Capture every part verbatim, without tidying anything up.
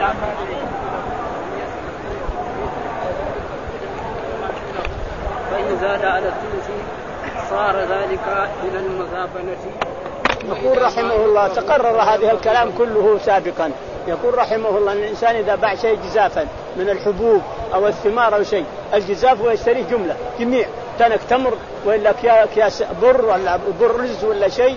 فإن زاد على الثلث صار ذلك إلى المزابنة. يقول رحمه الله تقرر هذه الكلام كله سابقا. يقول رحمه الله أن الإنسان إذا باع شيء جزافا من الحبوب أو الثمار أو شيء، الجزاف هو يشتريه جملة جميع، تنك تمر ولا كياس بر ولا برز ولا شيء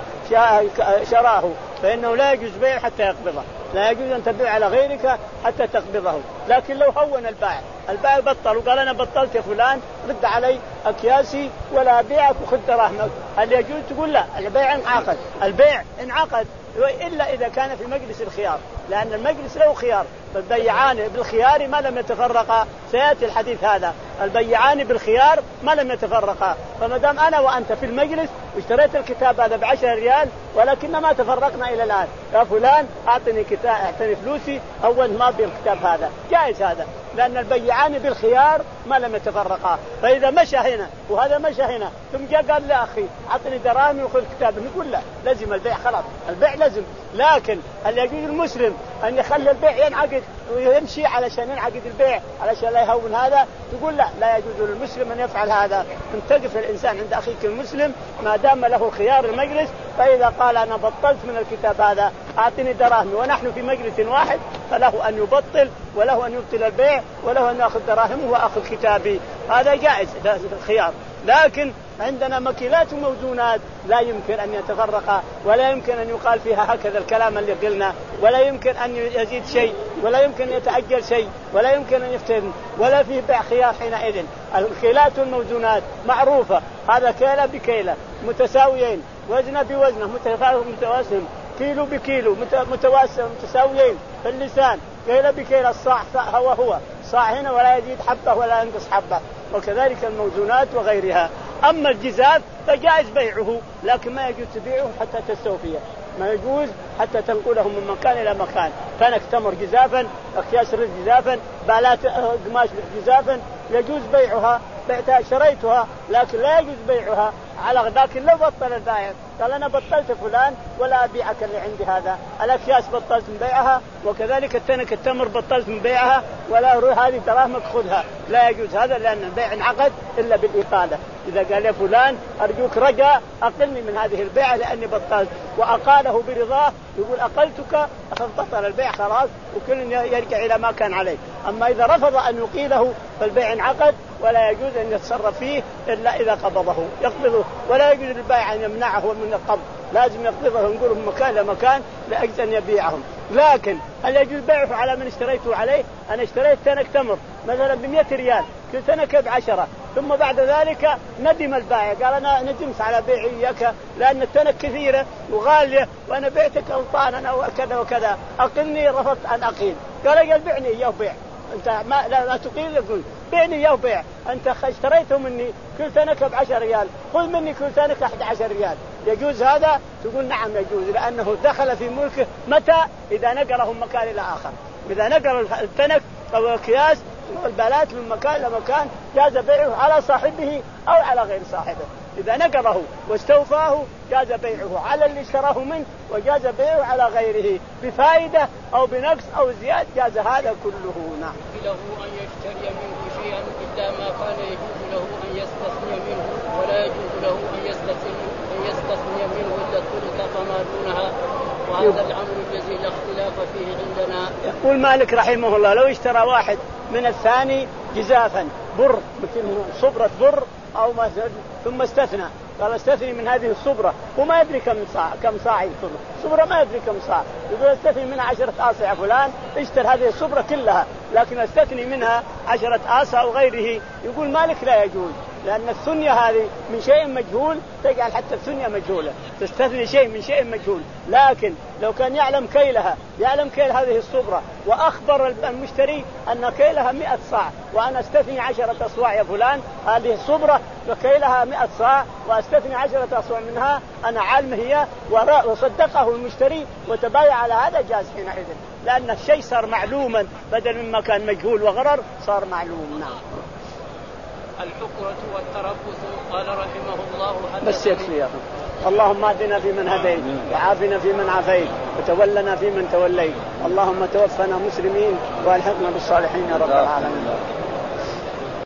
شراه، فإنه لا يجوز بيع حتى يقبضه، لا يجوز أن تبيع على غيرك حتى تقبضه. لكن لو هون البائع، البائع بطل وقال أنا بطلت يا فلان رد علي أكياسي ولا أبيعك وخذ دراهمك، هل يجوز؟ تقول لا، البيع انعقد، البيع انعقد إلا إذا كان في مجلس الخيار، لأن المجلس له خيار، فالبيعان بالخيار ما لم يتفرقا، سيأتي الحديث هذا، البيعان بالخيار ما لم يتفرقا، فما دام أنا وأنت في المجلس واشتريت الكتاب هذا بعشرة ريال ولكن ما تفرقنا إلى الآن، يا فلان أعطني كتاب، أعطني فلوسي أول ما بي الكتاب هذا، جائز هذا، لأن البيعان بالخيار ما لم يتفرقا. فإذا مشى هنا وهذا مشى هنا ثم جاء قال لا أخي أعطني دراهمي وخذ كتاب، نقول لا، لازم البيع، خلاص البيع لازم. لكن هل يجوز المسلم أن يخلي البيع ينعقد ويمشي علشان ينعقد البيع علشان لا يهون هذا؟ تقول لا، لا يجوز للمسلم أن يفعل هذا. تقف الإنسان عند أخيك المسلم ما دام له خيار المجلس، فإذا قال أنا بطلت من الكتاب هذا أعطني دراهمي ونحن في مجلس واحد، فله أن يبطل وله أن يبطل البيع وله أن يأخذ دراهمه وأخذ كتابي، هذا جائز الخيار. لكن عندنا مكيلات وموزونات لا يمكن أن يتفرقا، ولا يمكن أن يقال فيها هكذا الكلام اللي قلنا، ولا يمكن أن يزيد شيء، ولا يمكن أن يتأجل شيء، ولا يمكن أن يفتن، ولا فيه بيع خيار حينئذ. الكيلات والموزونات معروفة، هذا كيلة بكيلة متساويين، وزنه بوزنه متوازن، كيلو بكيلو متواسم متساويين في اللسان، كيلة بكيلة، الصاع هو هو صاع هنا ولا يزيد حبة ولا ينقص حبة، وكذلك الموزونات وغيرها. أما الجزاف فجائز بيعه، لكن ما يجوز تبيعه حتى تستوفيه، ما يجوز حتى تنقله من مكان إلى مكان. كانك تمر جزافا، أكياس رز جزافا، بالات قماش جزافا، يجوز بيعها، بعتها شريتها، لكن لا يجوز بيعها على. لكن لو بطل البائع قال أنا بطلت فلان ولا أبيعك اللي عندي هذا، الأكياس بطلت من بيعها، وكذلك التنك التمر بطلت من بيعها، ولا روح هذه دراهمك خذها، لا يجوز هذا، لأن البيع انعقد إلا بالإقالة. إذا قال يا فلان أرجوك رجاء أقلني من هذه البيعة لأني بطلت، وأقاله برضاه، يقول أقلتك فبطل البيع خلاص، وكل يرجع إلى ما كان عليه. أما إذا رفض أن يقيله فالبيع انعقد، ولا يجوز أن يتصرف فيه إلا إذا قبضه يقبضه، ولا يجوز للبائع أن يمنعه من القبض، لازم يقبضه ونقوله من مكان لمكان لأجل أن يبيعهم. لكن هل يجوز بيعه على من اشتريته عليه؟ أنا اشتريت تنك تمر مثلا بمئة ريال، كل تنك بعشرة، ثم بعد ذلك ندم البائع قال أنا ندمت على بيعي إياك لأن التنك كثيرة وغالية وأنا بعتك أوطانا وكذا وكذا، أقلني، رفضت أن أقيل، قال قال بعني إياه بيع، أنت ما لا, لا تقيل، يقول بعني إياه بيع، أنت اشتريته مني كل تنك بعشر ريال، خذ مني كل تنك أحد عشر ريال، يجوز هذا؟ تقول نعم يجوز، لأنه دخل في ملكه متى؟ إذا نقله من مكان إلى آخر، إذا نقل التنك أو الأكياس والبالات من مكان إلى مكان جاز بيعه على صاحبه أو على غير صاحبه، إذا نقله واستوفاه جاز بيعه على اللي اشتراه منه، وجاز بيعه على غيره بفائدة أو بنقص أو زيادة، جاز هذا كله. نعم. له أن يشتري منه شيئا إلا ما كان يجوز له أن يستثني منه، ولا يجوز له أن يستثني أن يستثني منه إلا الثلث فما دونها، وهذا الأمر الذي لا اختلاف فيه عندنا. يقول مالك رحمه الله لو اشترى واحد من الثاني جزافا بر مثل صبرة بر أو ما ثم استثنى، قال استثني من هذه الصبرة وما يدري كم صاع كم صاع الصبرة، صبرة ما يدري كم صاع، يقول استثني منها عشرة آصع يا فلان، اشتر هذه الصبرة كلها، لكن استثني منها عشرة آصع أو غيره، يقول مالك لا يجوز، لأن الثنية هذه من شيء مجهول تجعل حتى الثنية مجهولة، تستثني شيء من شيء مجهول. لكن لو كان يعلم كيلها، يعلم كيل هذه الصبرة، وأخبر المشتري أن كيلها مئة صاع وأنا استثني عشرة أصواع يا فلان، هذه الصبرة وكيلها مئة صاع واستثني عشرة أصواع منها، أنا عالم هي، وصدقه المشتري وتبايع على هذا، جاز حينئذ، لأن الشيء صار معلوما بدل مما كان مجهول وغرر صار معلوم. نعم. الحكرة والتربص. قال رحمه الله بس يكفي يا أخي. اللهم اهدنا فيمن هديت وعافنا فيمن عافيت وتولنا فيمن توليت. اللهم توفنا مسلمين والحقنا بالصالحين يا رب العالمين.